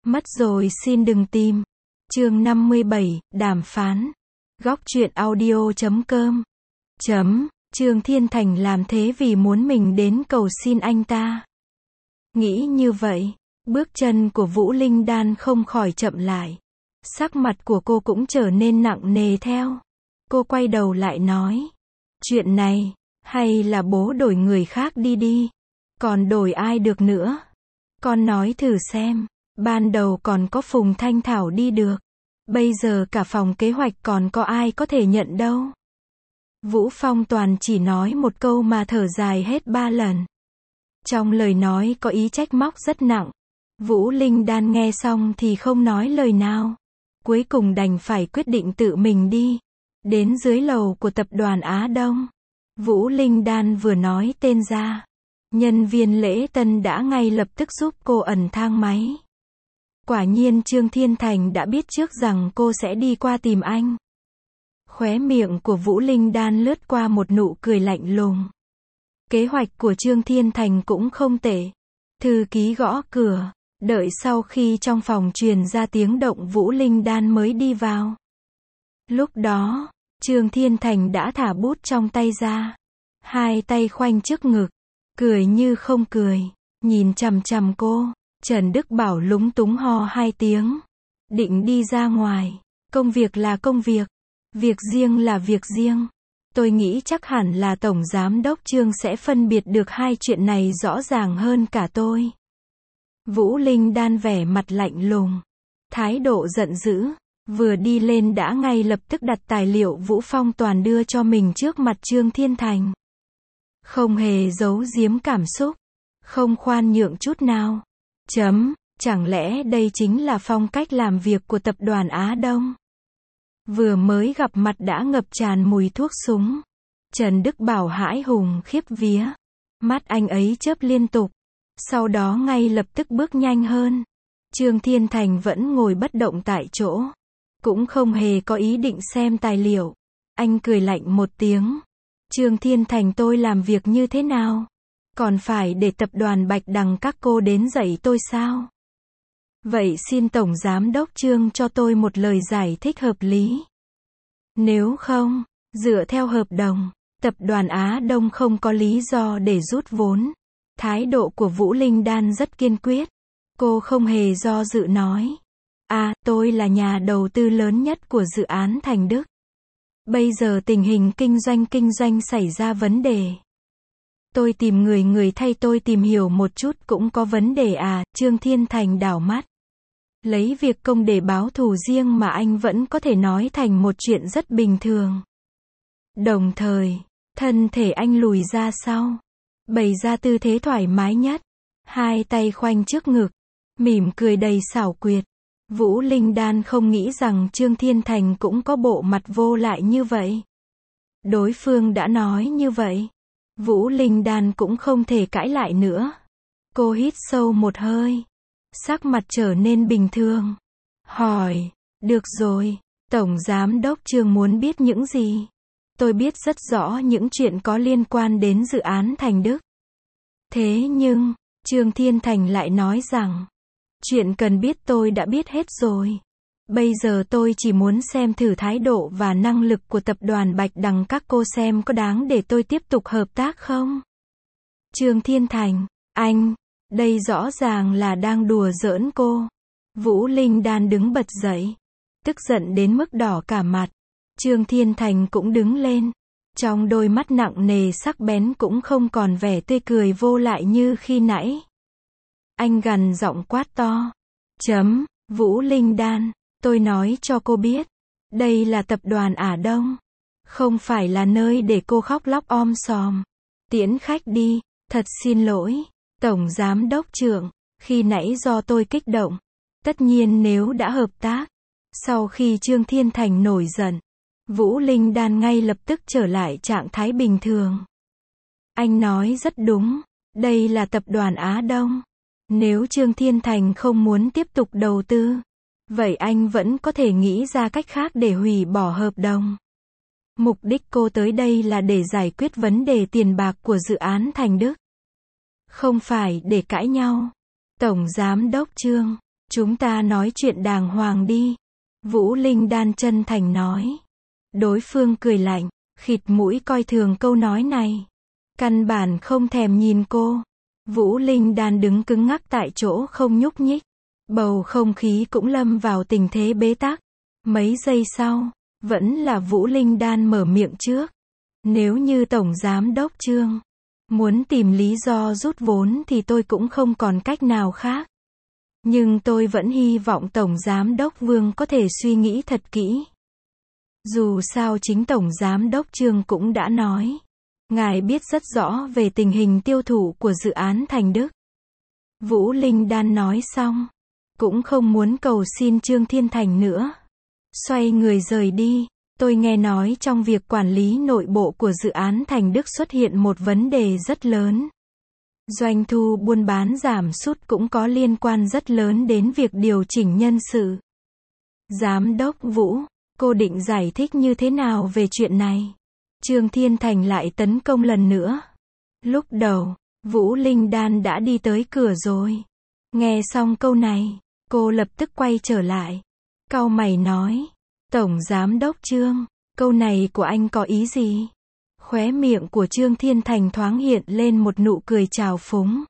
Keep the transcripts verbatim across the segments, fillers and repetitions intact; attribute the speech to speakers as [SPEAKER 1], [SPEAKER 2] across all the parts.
[SPEAKER 1] Mất rồi xin đừng tìm. Chương năm mươi bảy, đàm phán. Góc truyện audio chấm com. Chấm, Trương Thiên Thành làm thế vì muốn mình đến cầu xin anh ta. Nghĩ như vậy, bước chân của Vũ Linh Đan không khỏi chậm lại. Sắc mặt của cô cũng trở nên nặng nề theo. Cô quay đầu lại nói. Chuyện này, hay là bố đổi người khác đi đi. Còn đổi ai được nữa? Con nói thử xem. Ban đầu còn có Phùng Thanh Thảo đi được. Bây giờ cả phòng kế hoạch còn có ai có thể nhận đâu. Vũ Phong Toàn chỉ nói một câu mà thở dài hết ba lần. Trong lời nói có ý trách móc rất nặng. Vũ Linh Đan nghe xong thì không nói lời nào. Cuối cùng đành phải quyết định tự mình đi. Đến dưới lầu của tập đoàn Á Đông. Vũ Linh Đan vừa nói tên ra. Nhân viên lễ tân đã ngay lập tức giúp cô ẩn thang máy. Quả nhiên Trương Thiên Thành đã biết trước rằng cô sẽ đi qua tìm anh. Khóe miệng của Vũ Linh Đan lướt qua một nụ cười lạnh lùng. Kế hoạch của Trương Thiên Thành cũng không tệ. Thư ký gõ cửa, đợi sau khi trong phòng truyền ra tiếng động Vũ Linh Đan mới đi vào. Lúc đó, Trương Thiên Thành đã thả bút trong tay ra. Hai tay khoanh trước ngực, cười như không cười, nhìn chằm chằm cô. Trần Đức Bảo lúng túng ho hai tiếng. Định đi ra ngoài. Công việc là công việc. Việc riêng là việc riêng. Tôi nghĩ chắc hẳn là Tổng Giám Đốc Trương sẽ phân biệt được hai chuyện này rõ ràng hơn cả tôi. Vũ Linh Đan vẻ mặt lạnh lùng. Thái độ giận dữ. Vừa đi lên đã ngay lập tức đặt tài liệu Vũ Phong Toàn đưa cho mình trước mặt Trương Thiên Thành. Không hề giấu giếm cảm xúc. Không khoan nhượng chút nào. Chấm, chẳng lẽ đây chính là phong cách làm việc của tập đoàn Á Đông? Vừa mới gặp mặt đã ngập tràn mùi thuốc súng. Trần Đức Bảo hãi hùng khiếp vía. Mắt anh ấy chớp liên tục. Sau đó ngay lập tức bước nhanh hơn. Trương Thiên Thành vẫn ngồi bất động tại chỗ. Cũng không hề có ý định xem tài liệu. Anh cười lạnh một tiếng. Trương Thiên Thành tôi làm việc như thế nào? Còn phải để tập đoàn Bạch Đằng các cô đến dạy tôi sao? Vậy xin Tổng Giám Đốc Trương cho tôi một lời giải thích hợp lý. Nếu không, dựa theo hợp đồng, tập đoàn Á Đông không có lý do để rút vốn. Thái độ của Vũ Linh Đan rất kiên quyết. Cô không hề do dự nói. À, tôi là nhà đầu tư lớn nhất của dự án Thành Đức. Bây giờ tình hình kinh doanh kinh doanh xảy ra vấn đề. Tôi tìm người người thay tôi tìm hiểu một chút cũng có vấn đề à, Trương Thiên Thành đảo mắt. Lấy việc công để báo thù riêng mà anh vẫn có thể nói thành một chuyện rất bình thường. Đồng thời, thân thể anh lùi ra sau, bày ra tư thế thoải mái nhất, hai tay khoanh trước ngực, mỉm cười đầy xảo quyệt. Vũ Linh Đan không nghĩ rằng Trương Thiên Thành cũng có bộ mặt vô lại như vậy. Đối phương đã nói như vậy. Vũ Linh Đan cũng không thể cãi lại nữa. Cô hít sâu một hơi. Sắc mặt trở nên bình thường. Hỏi, được rồi, Tổng Giám Đốc Trương muốn biết những gì? Tôi biết rất rõ những chuyện có liên quan đến dự án Thành Đức. Thế nhưng, Trương Thiên Thành lại nói rằng, chuyện cần biết tôi đã biết hết rồi. Bây giờ tôi chỉ muốn xem thử thái độ và năng lực của tập đoàn Bạch Đằng các cô xem có đáng để tôi tiếp tục hợp tác không? Trương Thiên Thành, anh, đây rõ ràng là đang đùa giỡn cô. Vũ Linh Đan đứng bật dậy, tức giận đến mức đỏ cả mặt. Trương Thiên Thành cũng đứng lên. Trong đôi mắt nặng nề sắc bén cũng không còn vẻ tươi cười vô lại như khi nãy. Anh gằn giọng quát to. Chấm, Vũ Linh Đan. Tôi nói cho cô biết, đây là tập đoàn Á Đông, không phải là nơi để cô khóc lóc om sòm. Tiễn khách đi, thật xin lỗi, Tổng Giám Đốc Trương, khi nãy do tôi kích động. Tất nhiên nếu đã hợp tác. Sau khi Trương Thiên Thành nổi giận, Vũ Linh Đan ngay lập tức trở lại trạng thái bình thường. Anh nói rất đúng, đây là tập đoàn Á Đông. Nếu Trương Thiên Thành không muốn tiếp tục đầu tư, vậy anh vẫn có thể nghĩ ra cách khác để hủy bỏ hợp đồng. Mục đích cô tới đây là để giải quyết vấn đề tiền bạc của dự án Thành Đức. Không phải để cãi nhau. Tổng Giám Đốc Trương, Chúng ta nói chuyện đàng hoàng đi. Vũ Linh Đan chân thành nói. Đối phương cười lạnh, khịt mũi coi thường câu nói này. Căn bản không thèm nhìn cô. Vũ Linh Đan đứng cứng ngắc tại chỗ không nhúc nhích. Bầu không khí cũng lâm vào tình thế bế tắc. Mấy giây sau, vẫn là Vũ Linh Đan mở miệng trước. Nếu như Tổng Giám Đốc Trương muốn tìm lý do rút vốn thì tôi cũng không còn cách nào khác. Nhưng tôi vẫn hy vọng Tổng Giám Đốc Vương có thể suy nghĩ thật kỹ. Dù sao chính Tổng Giám Đốc Trương cũng đã nói. Ngài biết rất rõ về tình hình tiêu thụ của dự án Thành Đức. Vũ Linh Đan nói xong. Cũng không muốn cầu xin Trương Thiên Thành nữa. Xoay người rời đi. Tôi nghe nói trong việc quản lý nội bộ của dự án Thành Đức xuất hiện một vấn đề rất lớn. Doanh thu buôn bán giảm sút cũng có liên quan rất lớn đến việc điều chỉnh nhân sự. Giám đốc Vũ, cô định giải thích như thế nào về chuyện này? Trương Thiên Thành lại tấn công lần nữa. Lúc đầu, Vũ Linh Đan đã đi tới cửa rồi. Nghe xong câu này, cô lập tức quay trở lại. Cau mày nói. Tổng Giám Đốc Trương, câu này của anh có ý gì? Khóe miệng của Trương Thiên Thành thoáng hiện lên một nụ cười trào phúng.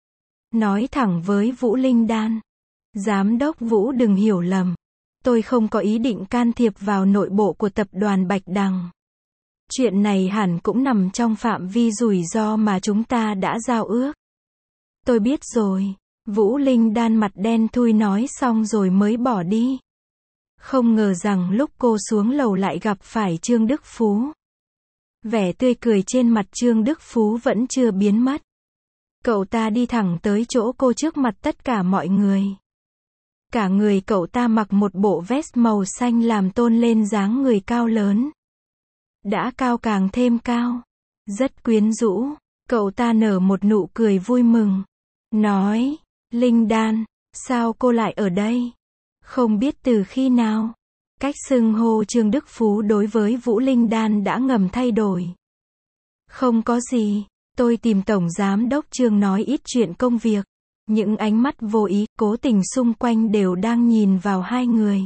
[SPEAKER 1] Nói thẳng với Vũ Linh Đan. Giám đốc Vũ đừng hiểu lầm. Tôi không có ý định can thiệp vào nội bộ của tập đoàn Bạch Đằng. Chuyện này hẳn cũng nằm trong phạm vi rủi ro mà chúng ta đã giao ước. Tôi biết rồi. Vũ Linh Đan mặt đen thui nói xong rồi mới bỏ đi. Không ngờ rằng lúc cô xuống lầu lại gặp phải Trương Đức Phú. Vẻ tươi cười trên mặt Trương Đức Phú vẫn chưa biến mất. Cậu ta đi thẳng tới chỗ cô trước mặt tất cả mọi người. Cả người cậu ta mặc một bộ vest màu xanh làm tôn lên dáng người cao lớn. Đã cao càng thêm cao. Rất quyến rũ. Cậu ta nở một nụ cười vui mừng. Nói, Linh Đan, sao cô lại ở đây? Không biết từ khi nào. Cách xưng hô Trương Đức Phú đối với Vũ Linh Đan đã ngầm thay đổi. Không có gì, tôi tìm Tổng Giám Đốc Trương nói ít chuyện công việc. Những ánh mắt vô ý, cố tình xung quanh đều đang nhìn vào hai người.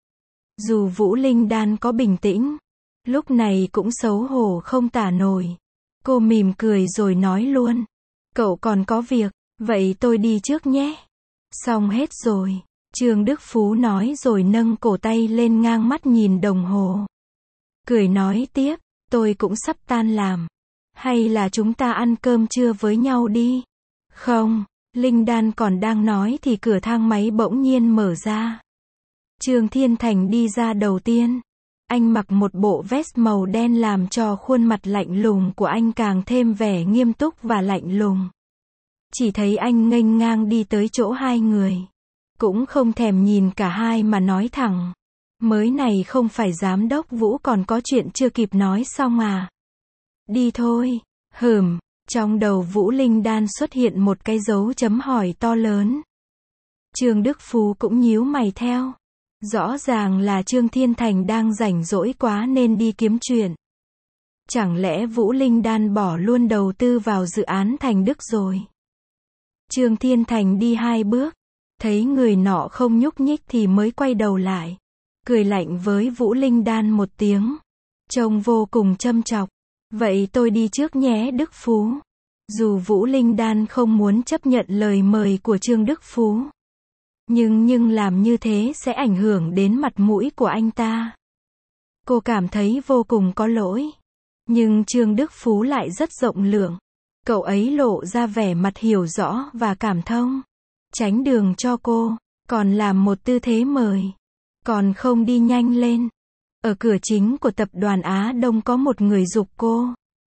[SPEAKER 1] Dù Vũ Linh Đan có bình tĩnh, lúc này cũng xấu hổ không tả nổi. Cô mỉm cười rồi nói luôn. Cậu còn có việc, vậy tôi đi trước nhé. Xong hết rồi. Trương Đức Phú nói rồi nâng cổ tay lên ngang mắt nhìn đồng hồ. Cười nói tiếp, tôi cũng sắp tan làm. Hay là chúng ta ăn cơm trưa với nhau đi? Không, Linh Đan còn đang nói thì cửa thang máy bỗng nhiên mở ra. Trương Thiên Thành đi ra đầu tiên. Anh mặc một bộ vest màu đen làm cho khuôn mặt lạnh lùng của anh càng thêm vẻ nghiêm túc và lạnh lùng. Chỉ thấy anh nghênh ngang đi tới chỗ hai người. Cũng không thèm nhìn cả hai mà nói thẳng. Mới này không phải Giám đốc Vũ còn có chuyện chưa kịp nói xong à? Đi thôi. Hừm, trong đầu Vũ Linh Đan xuất hiện một cái dấu chấm hỏi to lớn. Trương Đức Phú cũng nhíu mày theo. Rõ ràng là Trương Thiên Thành đang rảnh rỗi quá nên đi kiếm chuyện. Chẳng lẽ Vũ Linh Đan bỏ luôn đầu tư vào dự án Thành Đức rồi? Trương Thiên Thành đi hai bước. Thấy người nọ không nhúc nhích thì mới quay đầu lại. Cười lạnh với Vũ Linh Đan một tiếng. Trông vô cùng châm chọc. Vậy tôi đi trước nhé Đức Phú. Dù Vũ Linh Đan không muốn chấp nhận lời mời của Trương Đức Phú. Nhưng nhưng làm như thế sẽ ảnh hưởng đến mặt mũi của anh ta. Cô cảm thấy vô cùng có lỗi. Nhưng Trương Đức Phú lại rất rộng lượng. Cậu ấy lộ ra vẻ mặt hiểu rõ và cảm thông. Tránh đường cho cô, còn làm một tư thế mời. Còn không đi nhanh lên. Ở cửa chính của tập đoàn Á Đông có một người giục cô.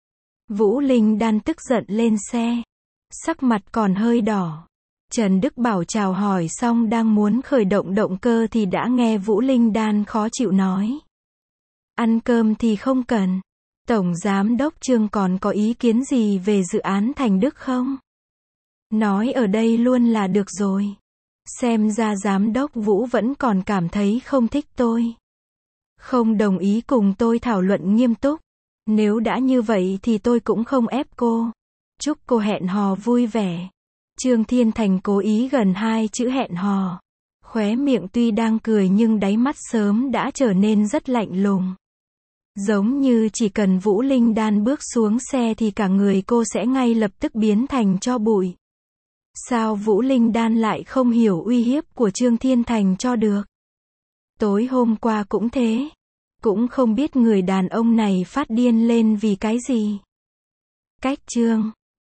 [SPEAKER 1] Vũ Linh Đan tức giận lên xe. Sắc mặt còn hơi đỏ. Trần Đức Bảo chào hỏi xong đang muốn khởi động động cơ thì đã nghe Vũ Linh Đan khó chịu nói. Ăn cơm thì không cần. Tổng Giám Đốc Trương còn có ý kiến gì về dự án Thành Đức không? Nói ở đây luôn là được rồi. Xem ra Giám Đốc Vũ vẫn còn cảm thấy không thích tôi. Không đồng ý cùng tôi thảo luận nghiêm túc. Nếu đã như vậy thì tôi cũng không ép cô. Chúc cô hẹn hò vui vẻ. Trương Thiên Thành cố ý gần hai chữ hẹn hò. Khóe miệng tuy đang cười nhưng đáy mắt sớm đã trở nên rất lạnh lùng. Giống như chỉ cần Vũ Linh Đan bước xuống xe thì cả người cô sẽ ngay lập tức biến thành tro bụi. Sao Vũ Linh Đan lại không hiểu uy hiếp của Trương Thiên Thành cho được? Tối hôm qua cũng thế. Cũng không biết người đàn ông này phát điên lên vì cái gì. Cách Trương